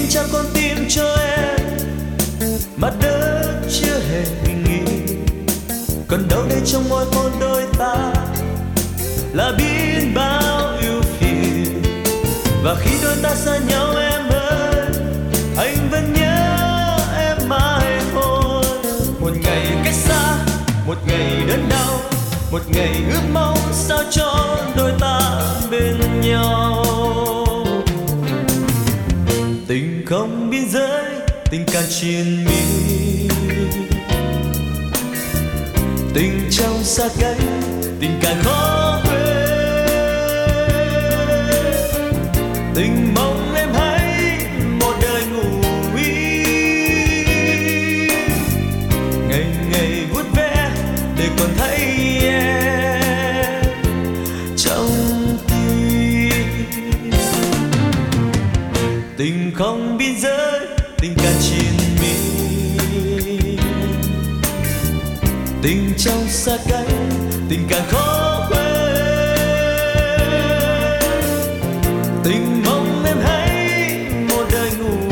trao con tim cho em, mặt đất chưa hề bình yên. Còn đâu đây trong môi hôn đôi ta là biết bao ưu phiền. Và khi đôi ta xa nhau em ơi, anh vẫn nhớ em mãi thôi. Một ngày cách xa, một ngày đớn đau, một ngày ước mong sao cho đôi ta bên nhau. Tình không biên giới, tình càng triền miên. Tình trong xa cách, tình càng khó quên. Tình mong em hãy một đời ngủ yên, ngày ngày vuốt ve để còn thấy em trong tim. Tình không biên giới, tình càng triền miên. Tình trong xa cách, tình càng khó quên. Tình mong em hãy một đời ngủ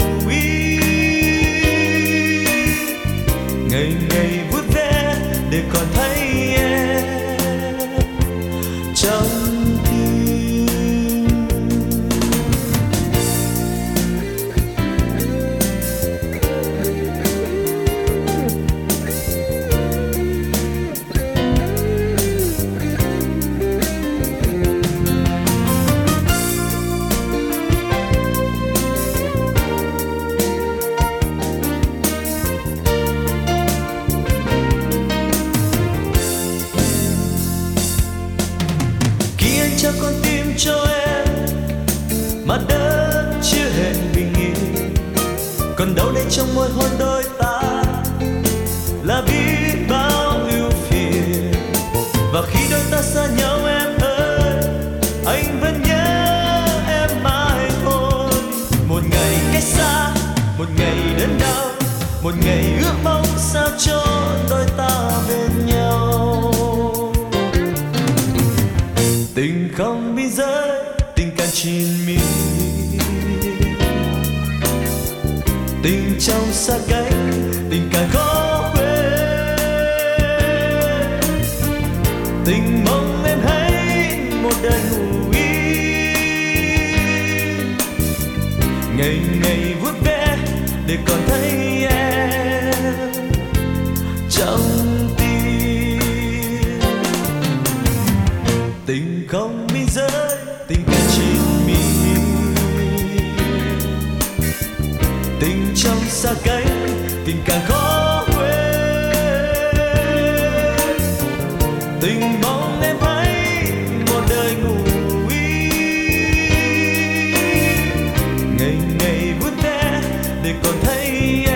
yên, ngày ngày vuốt ve để còn thấy em trong tim. Trao con tim cho em, mặt đất chưa hề bình yên. Còn đâu đây trong môi hôn đôi ta là biết bao ưu phiền. Và khi đôi ta xa nhau em ơi, anh vẫn nhớ em mãi thôi. Một ngày cách xa, một ngày đớn đau, một ngày ước mong sao cho đôi ta bên nhau. Tình không biên giới, tình càng triền miên. Tình trong xa cách, tình càng khó quên. Tình mong em hãy một đời ngủ yên, ngày ngày vuốt ve để còn thấy em trong tim. Tình không biên giới, tình càng triền miên. Tình trong xa cách, tình càng khó quên. Tình mong em hãy một đời ngủ yên, ngày ngày vuốt ve để còn thấy